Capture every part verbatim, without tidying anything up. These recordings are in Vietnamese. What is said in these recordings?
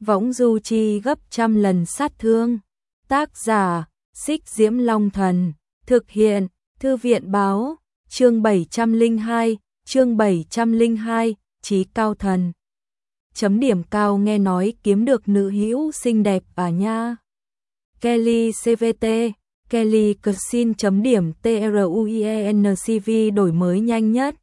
võng du chi gấp trăm lần sát thương. Tác giả, Xích Diễm Long Thần, thực hiện, Thư viện báo, chương bảy trăm lẻ hai, chương bảy trăm lẻ hai, Chí Cao Thần. Chấm điểm cao nghe nói kiếm được nữ hữu xinh đẹp à nha. Kelly xê vê tê, Kelly Cuisine chấm điểm truencv đổi mới nhanh nhất.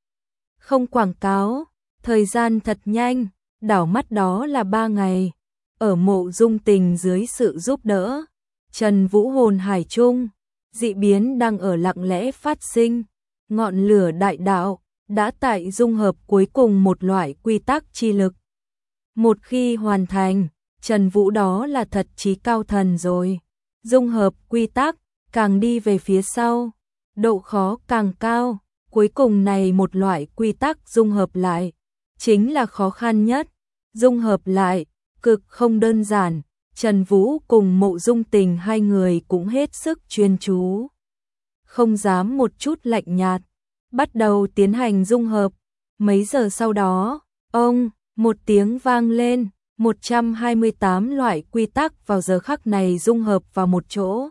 Không quảng cáo, thời gian thật nhanh, đảo mắt đó là ba ngày. Ở Mộ Dung Tình dưới sự giúp đỡ, Trần Vũ hồn hải chung, dị biến đang ở lặng lẽ phát sinh. Ngọn lửa đại đạo đã tại dung hợp cuối cùng một loại quy tắc chi lực. Một khi hoàn thành, Trần Vũ đó là thật chí cao thần rồi. Dung hợp quy tắc, càng đi về phía sau, độ khó càng cao. Cuối cùng này một loại quy tắc dung hợp lại, chính là khó khăn nhất. Dung hợp lại, cực không đơn giản. Trần Vũ cùng Mộ Dung Tình hai người cũng hết sức chuyên chú, không dám một chút lạnh nhạt, bắt đầu tiến hành dung hợp. Mấy giờ sau đó, ông, một tiếng vang lên, một trăm hai mươi tám loại quy tắc vào giờ khắc này dung hợp vào một chỗ,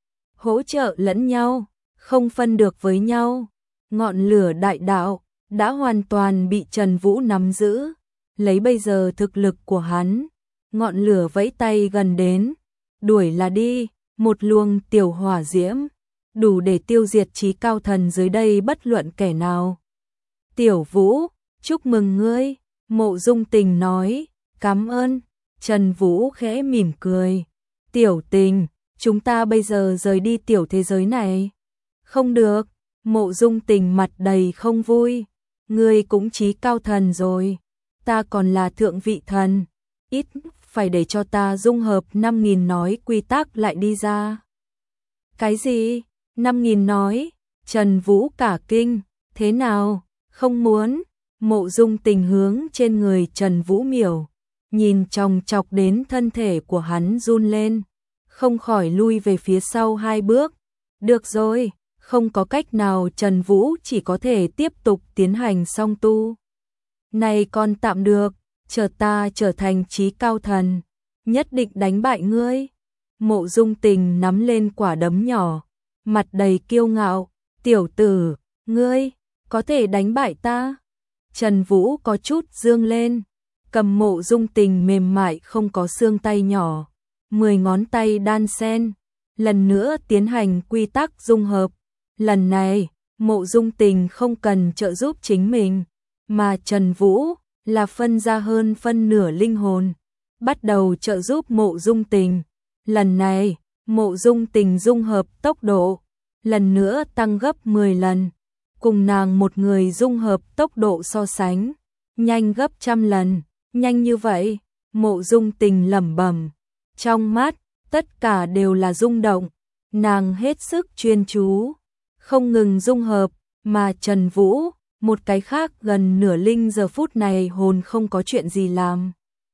hỗ trợ lẫn nhau, không phân được với nhau. Ngọn lửa đại đạo đã hoàn toàn bị Trần Vũ nắm giữ, lấy bây giờ thực lực của hắn, ngọn lửa vẫy tay gần đến, đuổi là đi, một luồng tiểu hỏa diễm, đủ để tiêu diệt chí cao thần dưới đây bất luận kẻ nào. Tiểu Vũ, chúc mừng ngươi, Mộ Dung Tình nói, cảm ơn. Trần Vũ khẽ mỉm cười, Tiểu Tình, chúng ta bây giờ rời đi tiểu thế giới này. Không được, Mộ Dung Tình mặt đầy không vui, ngươi cũng chí cao thần rồi, ta còn là thượng vị thần, ít phải để cho ta dung hợp năm nghìn nói quy tắc lại đi ra. Cái gì? năm nghìn nói? Trần Vũ cả kinh, thế nào? Không muốn. Mộ Dung Tình hướng trên người Trần Vũ miểu, nhìn chòng chọc đến thân thể của hắn run lên, không khỏi lui về phía sau hai bước. Được rồi, không có cách nào, Trần Vũ chỉ có thể tiếp tục tiến hành song tu. Này còn tạm được, chờ ta trở thành chí cao thần, nhất định đánh bại ngươi. Mộ Dung Tình nắm lên quả đấm nhỏ, mặt đầy kiêu ngạo, tiểu tử, ngươi có thể đánh bại ta? Trần Vũ có chút dương lên, cầm Mộ Dung Tình mềm mại không có xương tay nhỏ, mười ngón tay đan xen, lần nữa tiến hành quy tắc dung hợp. Lần này, Mộ Dung Tình không cần trợ giúp chính mình, mà Trần Vũ là phân ra hơn phân nửa linh hồn, bắt đầu trợ giúp Mộ Dung Tình. Lần này, Mộ Dung Tình dung hợp tốc độ lần nữa tăng gấp mười lần, cùng nàng một người dung hợp tốc độ so sánh, nhanh gấp trăm lần. Nhanh như vậy? Mộ Dung Tình lẩm bẩm, trong mắt tất cả đều là rung động, nàng hết sức chuyên chú, không ngừng dung hợp, mà Trần Vũ, một cái khác gần nửa linh giờ phút này hồn không có chuyện gì làm.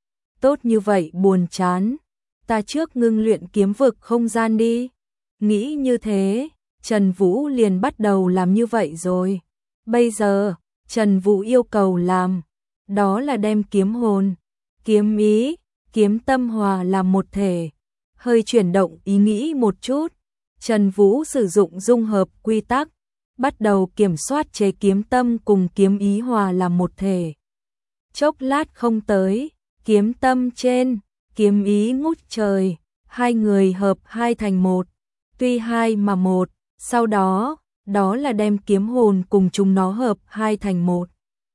Tốt như vậy buồn chán, ta trước ngưng luyện kiếm vực không gian đi. Nghĩ như thế, Trần Vũ liền bắt đầu làm như vậy rồi. Bây giờ, Trần Vũ yêu cầu làm, đó là đem kiếm hồn, kiếm ý, kiếm tâm hòa làm một thể. Hơi chuyển động ý nghĩ một chút, Trần Vũ sử dụng dung hợp quy tắc, bắt đầu kiểm soát chế kiếm tâm cùng kiếm ý hòa làm một thể. Chốc lát không tới, kiếm tâm trên, kiếm ý ngút trời, hai người hợp hai thành một, tuy hai mà một, sau đó, đó là đem kiếm hồn cùng chúng nó hợp hai thành một.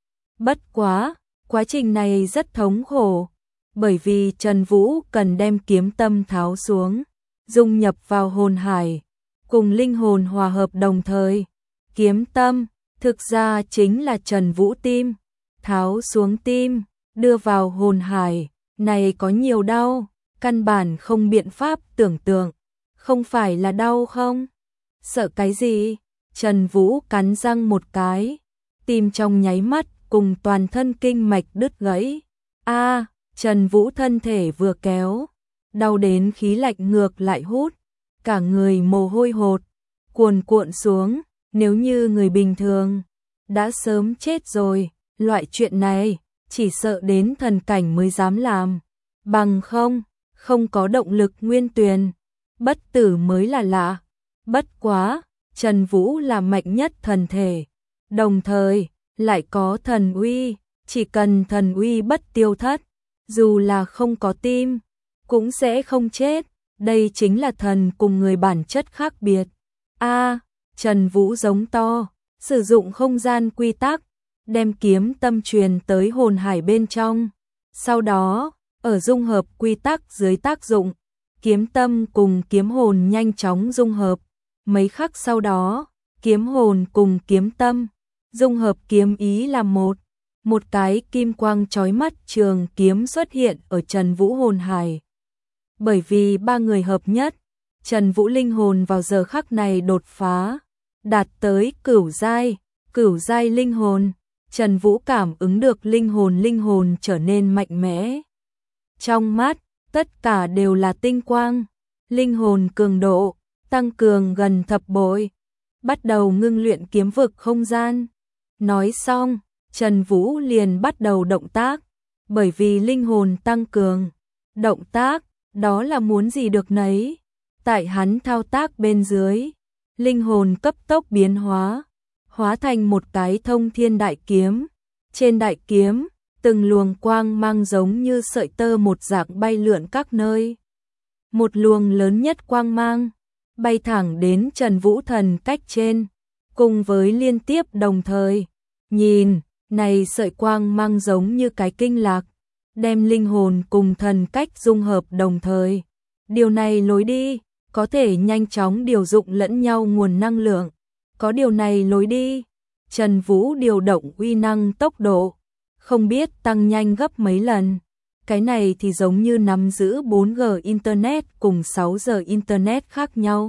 Bất quá, quá trình này rất thống khổ, bởi vì Trần Vũ cần đem kiếm tâm tháo xuống, dung nhập vào hồn hải, cùng linh hồn hòa hợp đồng thời. Kiếm tâm, thực ra chính là Trần Vũ tim, tháo xuống tim, đưa vào hồn hải, này có nhiều đau, căn bản không biện pháp tưởng tượng, không phải là đau không? Sợ cái gì? Trần Vũ cắn răng một cái, tim trong nháy mắt cùng toàn thân kinh mạch đứt gãy. A, à, Trần Vũ thân thể vừa kéo, đau đến khí lạnh ngược lại hút, cả người mồ hôi hột, cuồn cuộn xuống, nếu như người bình thường đã sớm chết rồi, loại chuyện này chỉ sợ đến thần cảnh mới dám làm. bằng không, không có động lực nguyên tuyền, bất tử mới là lạ. Bất quá, Trần Vũ là mạnh nhất thần thể, đồng thời lại có thần uy, chỉ cần thần uy bất tiêu thất, dù là không có tim, cũng sẽ không chết. Đây chính là thần cùng người bản chất khác biệt. A, Trần Vũ giống to, sử dụng không gian quy tắc, đem kiếm tâm truyền tới hồn hải bên trong. Sau đó, ở dung hợp quy tắc dưới tác dụng, kiếm tâm cùng kiếm hồn nhanh chóng dung hợp. Mấy khắc sau đó, kiếm hồn cùng kiếm tâm dung hợp kiếm ý là một. Một cái kim quang chói mắt trường kiếm xuất hiện ở Trần Vũ hồn hải. Bởi vì ba người hợp nhất, Trần Vũ linh hồn vào giờ khắc này đột phá, đạt tới cửu giai, cửu giai linh hồn. Trần Vũ cảm ứng được linh hồn linh hồn trở nên mạnh mẽ. Trong mắt, tất cả đều là tinh quang, linh hồn cường độ tăng cường gần thập bội, bắt đầu ngưng luyện kiếm vực không gian. Nói xong, Trần Vũ liền bắt đầu động tác, bởi vì linh hồn tăng cường, động tác, đó là muốn gì được nấy. Tại hắn thao tác bên dưới, linh hồn cấp tốc biến hóa, hóa thành một cái thông thiên đại kiếm. Trên đại kiếm, từng luồng quang mang giống như sợi tơ một dạng bay lượn các nơi. Một luồng lớn nhất quang mang, bay thẳng đến Trần Vũ thần cách trên, cùng với liên tiếp đồng thời. Nhìn, này sợi quang mang giống như cái kinh lạc, đem linh hồn cùng thần cách dung hợp đồng thời. Điều này lối đi, có thể nhanh chóng điều dụng lẫn nhau nguồn năng lượng. Có điều này lối đi, Trần Vũ điều động uy năng tốc độ, không biết tăng nhanh gấp mấy lần. Cái này thì giống như nắm giữ bốn G Internet cùng sáu giờ Internet khác nhau.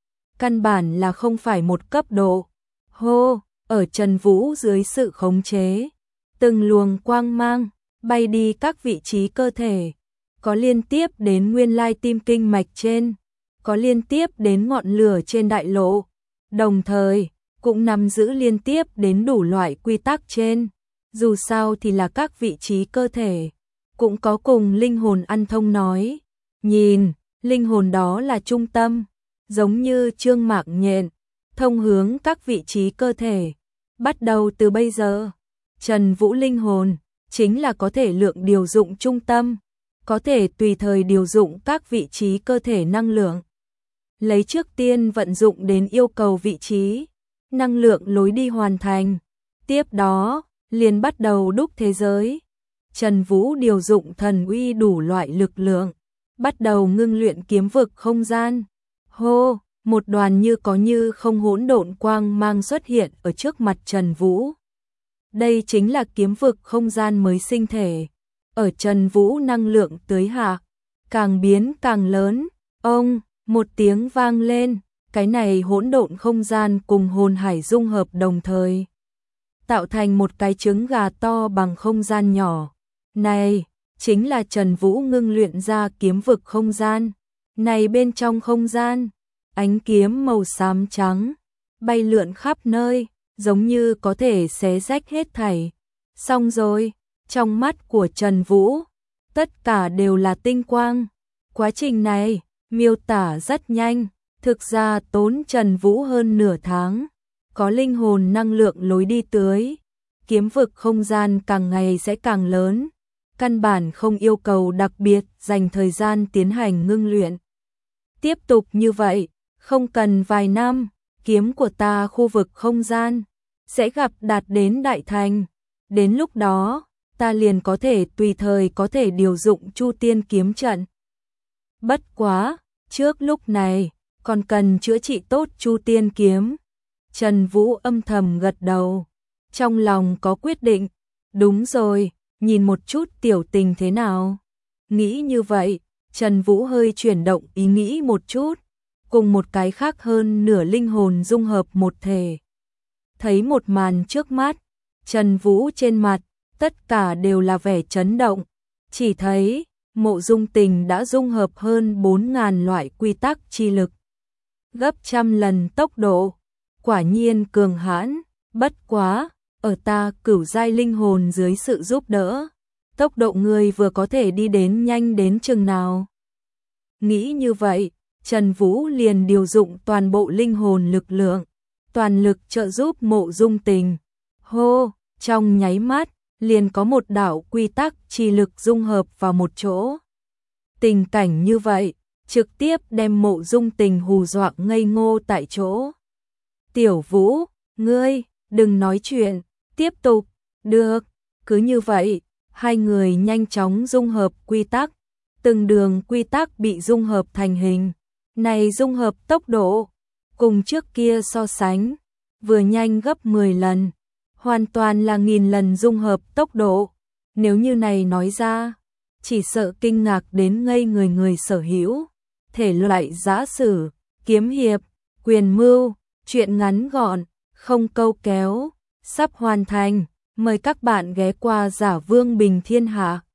Căn bản là không phải một cấp độ. Hô, ở Trần Vũ dưới sự khống chế, từng luồng quang mang, bay đi các vị trí cơ thể. Có liên tiếp đến nguyên lai tim kinh mạch trên, có liên tiếp đến ngọn lửa trên đại lộ. Đồng thời, cũng nắm giữ liên tiếp đến đủ loại quy tắc trên. Dù sao thì là các vị trí cơ thể, cũng có cùng linh hồn ăn thông nói. Nhìn, linh hồn đó là trung tâm, giống như trương mạc nhện, thông hướng các vị trí cơ thể. Bắt đầu từ bây giờ, Trần Vũ linh hồn chính là có thể lượng điều dụng trung tâm, có thể tùy thời điều dụng các vị trí cơ thể năng lượng. Lấy trước tiên vận dụng đến yêu cầu vị trí, năng lượng lối đi hoàn thành. Tiếp đó, liền bắt đầu đúc thế giới. Trần Vũ điều dụng thần uy đủ loại lực lượng, bắt đầu ngưng luyện kiếm vực không gian. Hô, một đoàn như có như không hỗn độn quang mang xuất hiện ở trước mặt Trần Vũ. Đây chính là kiếm vực không gian mới sinh thể. Ở Trần Vũ năng lượng tưới hạ, càng biến càng lớn. Ông, một tiếng vang lên, cái này hỗn độn không gian cùng hồn hải dung hợp đồng thời, tạo thành một cái trứng gà to bằng không gian nhỏ. Này, chính là Trần Vũ ngưng luyện ra kiếm vực không gian. Này bên trong không gian, ánh kiếm màu xám trắng, bay lượn khắp nơi, giống như có thể xé rách hết thảy. Xong rồi, trong mắt của Trần Vũ, tất cả đều là tinh quang. Quá trình này, miêu tả rất nhanh, thực ra tốn Trần Vũ hơn nửa tháng. Có linh hồn năng lượng lối đi tưới, kiếm vực không gian càng ngày sẽ càng lớn, căn bản không yêu cầu đặc biệt dành thời gian tiến hành ngưng luyện. Tiếp tục như vậy, không cần vài năm, kiếm của ta khu vực không gian sẽ gặp đạt đến đại thành. Đến lúc đó, ta liền có thể tùy thời có thể điều dụng Chu Tiên kiếm trận. Bất quá, trước lúc này, còn cần chữa trị tốt Chu Tiên kiếm. Trần Vũ âm thầm gật đầu, trong lòng có quyết định. Đúng rồi, nhìn một chút tiểu tình thế nào. Nghĩ như vậy, Trần Vũ hơi chuyển động ý nghĩ một chút, cùng một cái khác hơn nửa linh hồn dung hợp một thể. Thấy một màn trước mắt, Trần Vũ trên mặt, tất cả đều là vẻ chấn động. Chỉ thấy, Mộ Dung Tình đã dung hợp hơn bốn nghìn loại quy tắc chi lực, gấp trăm lần tốc độ. Quả nhiên cường hãn, bất quá, ở ta cửu giai linh hồn dưới sự giúp đỡ, tốc độ người vừa có thể đi đến nhanh đến chừng nào. Nghĩ như vậy, Trần Vũ liền điều dụng toàn bộ linh hồn lực lượng, toàn lực trợ giúp Mộ Dung Tình. Hô, trong nháy mắt, liền có một đạo quy tắc chi lực dung hợp vào một chỗ. Tình cảnh như vậy, trực tiếp đem Mộ Dung Tình hù dọa ngây ngô tại chỗ. Tiểu Vũ, ngươi, đừng nói chuyện, tiếp tục, được, cứ như vậy, hai người nhanh chóng dung hợp quy tắc, từng đường quy tắc bị dung hợp thành hình. Này dung hợp tốc độ, cùng trước kia so sánh, vừa nhanh gấp mười lần, hoàn toàn là nghìn lần dung hợp tốc độ. Nếu như này nói ra, chỉ sợ kinh ngạc đến ngây người người sở hữu. Thể loại giã sử, kiếm hiệp, quyền mưu, truyện ngắn gọn, không câu kéo, sắp hoàn thành. Mời các bạn ghé qua Giả Vương Bình Thiên Hạ.